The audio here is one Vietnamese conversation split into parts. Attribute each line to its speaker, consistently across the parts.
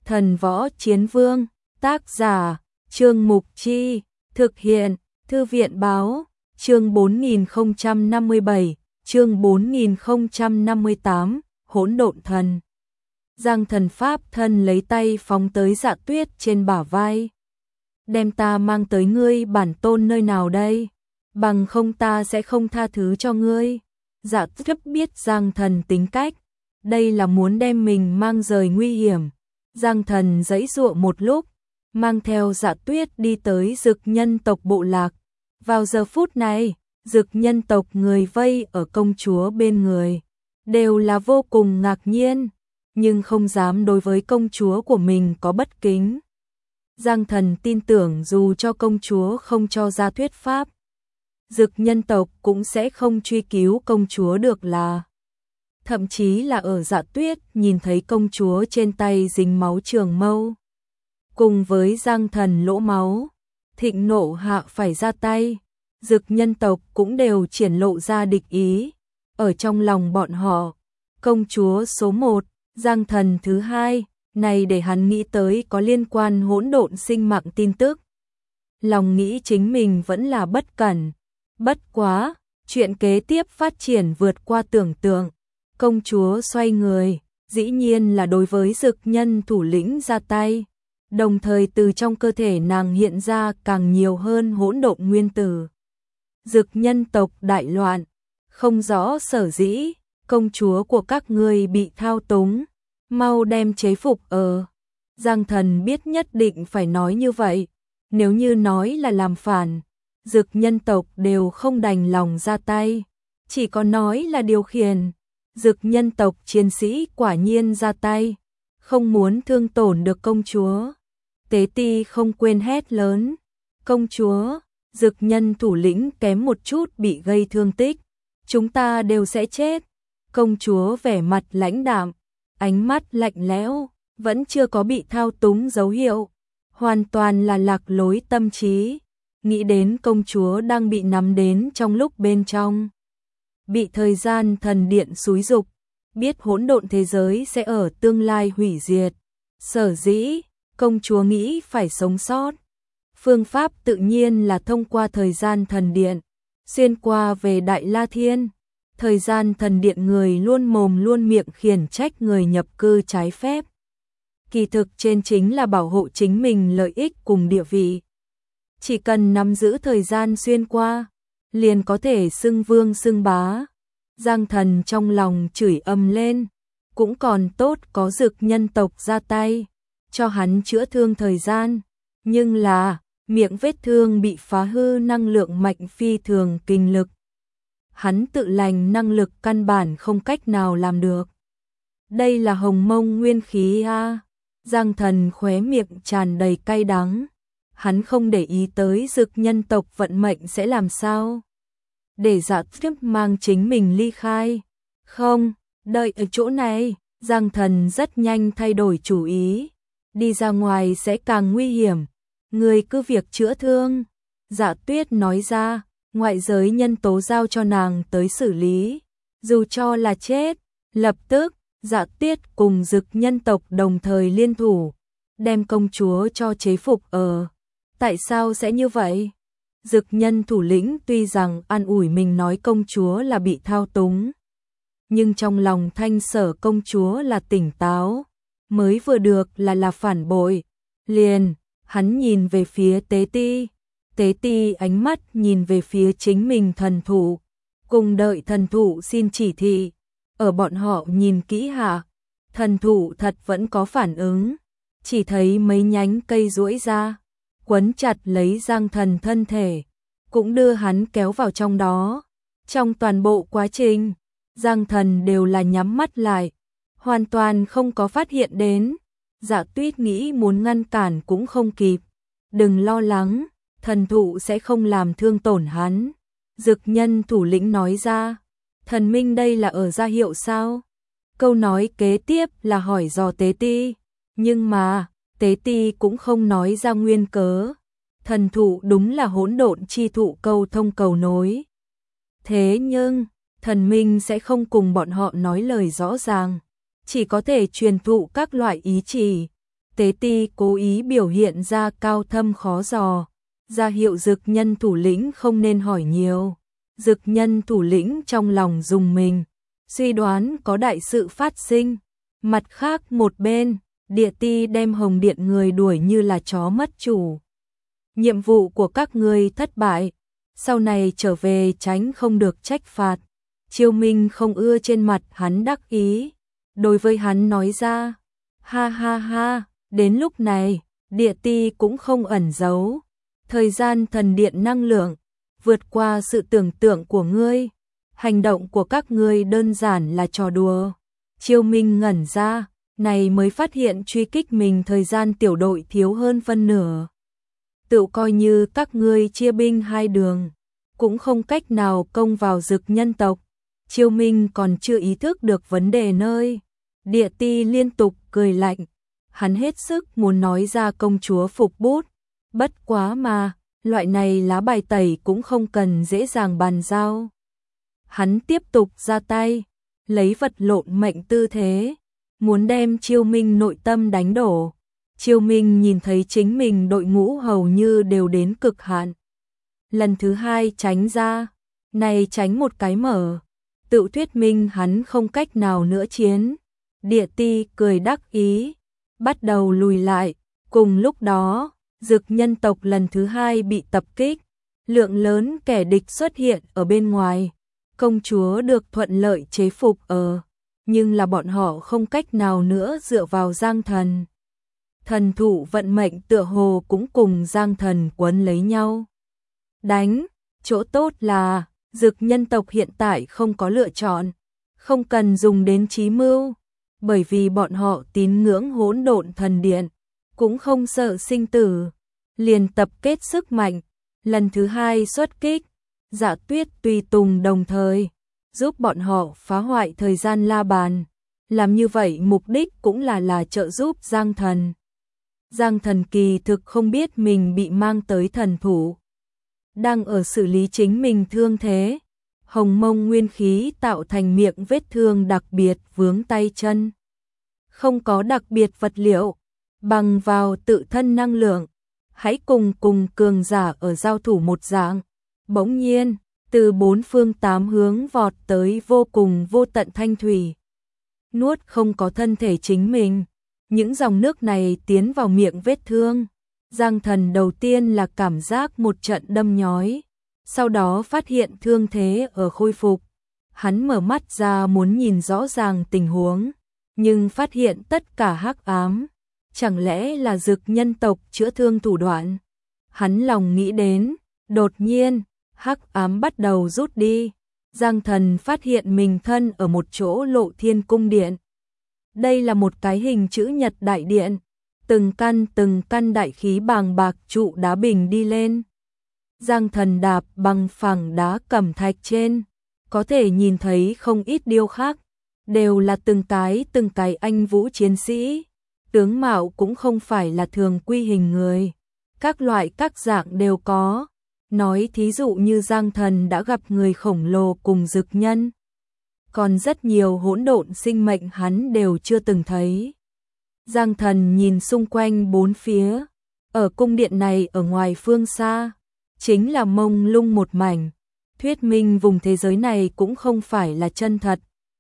Speaker 1: Thần Võ Chiến Vương, tác giả, Trương Mục Chi, thực hiện, Thư viện Báo, chương 4057, chương 4058, Hỗn Độn Thần. Giang Thần pháp thân lấy tay phóng tới Dạ Tuyết trên bả vai. Đem ta mang tới ngươi bản tôn nơi nào đây? Bằng không ta sẽ không tha thứ cho ngươi. Dạ Tuyết biết Giang Thần tính cách, đây là muốn đem mình mang rời nguy hiểm. Giang Thần giãy giụa một lúc, mang theo Dạ Tuyết đi tới Dực nhân tộc bộ lạc. Vào giờ phút này, Dực nhân tộc người vây ở công chúa bên người, đều là vô cùng ngạc nhiên, nhưng không dám đối với công chúa của mình có bất kính. Giang Thần tin tưởng dù cho công chúa không cho ra thuyết pháp, Dực nhân tộc cũng sẽ không truy cứu công chúa được là. Thậm chí là ở Dạ Tuyết nhìn thấy công chúa trên tay dính máu trường mâu, cùng với Giang Thần lỗ máu, thịnh nộ hạ phải ra tay, Dực nhân tộc cũng đều triển lộ ra địch ý. Ở trong lòng bọn họ, công chúa số 1, Giang Thần thứ 2, này để hắn nghĩ tới có liên quan hỗn độn sinh mạng tin tức. Lòng nghĩ chính mình vẫn là bất cẩn. Bất quá, chuyện kế tiếp phát triển vượt qua tưởng tượng. Công chúa xoay người, dĩ nhiên là đối với Dực nhân thủ lĩnh ra tay, đồng thời từ trong cơ thể nàng hiện ra càng nhiều hơn hỗn độn nguyên tử. Dực nhân tộc đại loạn, không rõ sở dĩ, công chúa của các ngươi bị thao túng, mau đem chế phục ở. Giang Thần biết nhất định phải nói như vậy, nếu như nói là làm phản, Dực nhân tộc đều không đành lòng ra tay, chỉ có nói là điều khiển. Dực nhân tộc chiến sĩ quả nhiên ra tay, không muốn thương tổn được công chúa. Tế Ti không quên hét lớn, công chúa, Dực nhân thủ lĩnh kém một chút bị gây thương tích, chúng ta đều sẽ chết. Công chúa vẻ mặt lãnh đạm, ánh mắt lạnh lẽo, vẫn chưa có bị thao túng dấu hiệu, hoàn toàn là lạc lối tâm trí. Nghĩ đến công chúa đang bị nắm đến trong lúc bên trong, bị thời gian thần điện xúi giục, biết hỗn độn thế giới sẽ ở tương lai hủy diệt. Sở dĩ, công chúa nghĩ phải sống sót. Phương pháp tự nhiên là thông qua thời gian thần điện, xuyên qua về Đại La Thiên. Thời gian thần điện người luôn mồm luôn miệng khiển trách người nhập cư trái phép. Kỳ thực trên chính là bảo hộ chính mình lợi ích cùng địa vị. Chỉ cần nắm giữ thời gian xuyên qua, liền có thể xưng vương xưng bá. Giang Thần trong lòng chửi ầm lên, cũng còn tốt có Dực nhân tộc ra tay, cho hắn chữa thương thời gian. Nhưng là, miệng vết thương bị phá hư năng lượng mạnh phi thường kinh lực. Hắn tự lành năng lực căn bản không cách nào làm được. Đây là hồng mông nguyên khí a. Giang Thần khóe miệng tràn đầy cay đắng. Hắn không để ý tới Dực nhân tộc vận mệnh sẽ làm sao. Để Dạ Tuyết mang chính mình ly khai. Không, đợi ở chỗ này. Giang Thần rất nhanh thay đổi chủ ý. Đi ra ngoài sẽ càng nguy hiểm. Người cứ việc chữa thương. Dạ Tuyết nói ra, ngoại giới nhân tố giao cho nàng tới xử lý. Dù cho là chết, lập tức, Dạ Tuyết cùng Dực nhân tộc đồng thời liên thủ, đem công chúa cho chế phục ở. Tại sao sẽ như vậy? Dực nhân thủ lĩnh tuy rằng an ủi mình nói công chúa là bị thao túng, nhưng trong lòng thanh sở công chúa là tỉnh táo, mới vừa được là phản bội. Liền, hắn nhìn về phía Tế Ti. Tế Ti ánh mắt nhìn về phía chính mình thần thụ, cùng đợi thần thụ xin chỉ thị. Ở bọn họ nhìn kỹ hạ, thần thụ thật vẫn có phản ứng, chỉ thấy mấy nhánh cây duỗi ra, quấn chặt lấy Giang Thần thân thể, cũng đưa hắn kéo vào trong đó. Trong toàn bộ quá trình, Giang Thần đều là nhắm mắt lại, hoàn toàn không có phát hiện đến. Dạ Tuyết nghĩ muốn ngăn cản cũng không kịp. Đừng lo lắng, thần thụ sẽ không làm thương tổn hắn. Dực nhân thủ lĩnh nói ra. Thần minh đây là ở ra hiệu sao? Câu nói kế tiếp là hỏi dò Tế Ti, nhưng mà Tế Ti cũng không nói ra nguyên cớ. Thần thụ đúng là hỗn độn chi thụ câu thông cầu nối. Thế nhưng, thần minh sẽ không cùng bọn họ nói lời rõ ràng, chỉ có thể truyền thụ các loại ý chỉ. Tế ti cố ý biểu hiện ra cao thâm khó dò, ra hiệu Dực Nhân thủ lĩnh không nên hỏi nhiều. Dực Nhân thủ lĩnh trong lòng rùng mình, suy đoán có đại sự phát sinh. Mặt khác một bên, Địa Ti đem Hồng Điện người đuổi như là chó mất chủ. Nhiệm vụ của các ngươi thất bại, sau này trở về tránh không được trách phạt. Chiêu Minh không ưa trên mặt hắn đắc ý, đối với hắn nói ra, ha ha ha, đến lúc này, Địa Ti cũng không ẩn giấu. Thời gian thần điện năng lượng, vượt qua sự tưởng tượng của ngươi, hành động của các ngươi đơn giản là trò đùa. Chiêu Minh ngẩn ra, này mới phát hiện truy kích mình thời gian tiểu đội thiếu hơn phân nửa. Tự coi như các ngươi chia binh hai đường, cũng không cách nào công vào Dực Nhân tộc. Chiêu Minh còn chưa ý thức được vấn đề nơi. Địa Ti liên tục cười lạnh, hắn hết sức muốn nói ra công chúa phục bút. Bất quá mà, loại này lá bài tẩy cũng không cần dễ dàng bàn giao. Hắn tiếp tục ra tay, lấy vật lộn mệnh tư thế, muốn đem Chiêu Minh nội tâm đánh đổ. Chiêu Minh nhìn thấy chính mình đội ngũ hầu như đều đến cực hạn. Lần thứ hai tránh ra, này tránh một cái mở, tự thuyết minh hắn không cách nào nữa chiến. Địa Ti cười đắc ý, bắt đầu lùi lại. Cùng lúc đó, Dực Nhân tộc lần thứ hai bị tập kích, lượng lớn kẻ địch xuất hiện ở bên ngoài. Công chúa được thuận lợi chế phục nhưng là bọn họ không cách nào nữa dựa vào Giang Thần. Thần thụ vận mệnh tựa hồ cũng cùng Giang Thần quấn lấy nhau. Đánh, chỗ tốt là Dực Nhân tộc hiện tại không có lựa chọn, không cần dùng đến trí mưu, bởi vì bọn họ tín ngưỡng Hỗn Độn Thần Điện, cũng không sợ sinh tử, liền tập kết sức mạnh, lần thứ hai xuất kích. Dạ Tuyết tùy tùng đồng thời giúp bọn họ phá hoại thời gian la bàn, làm như vậy mục đích cũng là trợ giúp Giang Thần. Giang Thần kỳ thực không biết mình bị mang tới thần thủ, đang ở xử lý chính mình thương thế. Hồng mông nguyên khí tạo thành miệng vết thương đặc biệt vướng tay chân, không có đặc biệt vật liệu, bằng vào tự thân năng lượng, hãy cùng cường giả ở giao thủ một dạng. Bỗng nhiên, từ bốn phương tám hướng vọt tới vô cùng vô tận thanh thủy, nuốt không có thân thể chính mình. Những dòng nước này tiến vào miệng vết thương. Giang Thần đầu tiên là cảm giác một trận đâm nhói, sau đó phát hiện thương thế ở khôi phục. Hắn mở mắt ra muốn nhìn rõ ràng tình huống, nhưng phát hiện tất cả hắc ám. Chẳng lẽ là Dực Nhân tộc chữa thương thủ đoạn? Hắn lòng nghĩ đến, đột nhiên, hắc ám bắt đầu rút đi. Giang Thần phát hiện mình thân ở một chỗ Lộ Thiên cung điện. Đây là một cái hình chữ nhật đại điện, từng căn đại khí bàng bạc trụ đá bình đi lên. Giang Thần đạp bằng phẳng đá cẩm thạch trên, có thể nhìn thấy không ít điêu khắc, đều là từng cái anh vũ chiến sĩ, tướng mạo cũng không phải là thường quy hình người, các loại các dạng đều có. Nói thí dụ như Giang Thần đã gặp người khổng lồ cùng Dực Nhân, còn rất nhiều hỗn độn sinh mệnh hắn đều chưa từng thấy. Giang Thần nhìn xung quanh bốn phía, ở cung điện này ở ngoài phương xa, chính là mông lung một mảnh, thuyết minh vùng thế giới này cũng không phải là chân thật.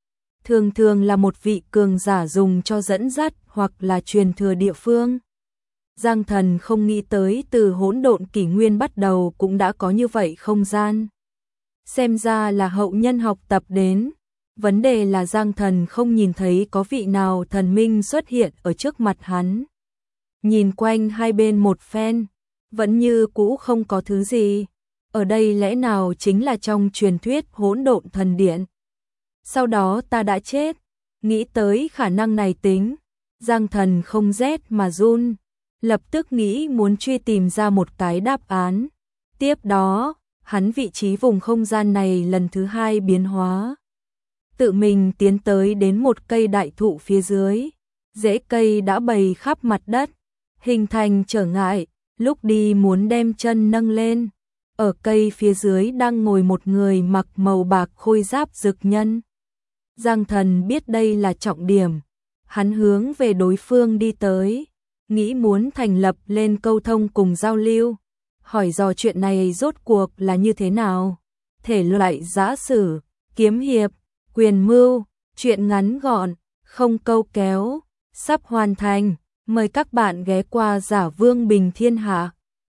Speaker 1: Thường là một vị cường giả dùng cho dẫn dắt hoặc là truyền thừa địa phương. Giang Thần không nghĩ tới từ hỗn độn kỷ nguyên bắt đầu cũng đã có như vậy không gian. Xem ra là hậu nhân học tập đến. Vấn đề là Giang Thần không nhìn thấy có vị nào thần minh xuất hiện ở trước mặt hắn. Nhìn quanh hai bên một phen, vẫn như cũ không có thứ gì. Ở đây lẽ nào chính là trong truyền thuyết Hỗn Độn Thần Điện? Sau đó ta đã chết. Nghĩ tới khả năng này tính, Giang Thần không rét mà run, lập tức nghĩ muốn truy tìm ra một cái đáp án. Tiếp đó, hắn vị trí vùng không gian này lần thứ hai biến hóa. Tự mình tiến tới đến một cây đại thụ phía dưới, rễ cây đã bày khắp mặt đất, hình thành trở ngại, lúc đi muốn đem chân nâng lên. Ở cây phía dưới đang ngồi một người mặc màu bạc khôi giáp Dực Nhân. Giang Thần biết đây là trọng điểm, hắn hướng về đối phương đi tới. nghĩ muốn thành lập lên câu thông cùng giao lưu, hỏi dò chuyện này rốt cuộc là như thế nào. Thể loại giã sử, kiếm hiệp, quyền mưu, truyện ngắn gọn, không câu kéo, sắp hoàn thành. Mời các bạn ghé qua Giả Vương Bình Thiên Hạ.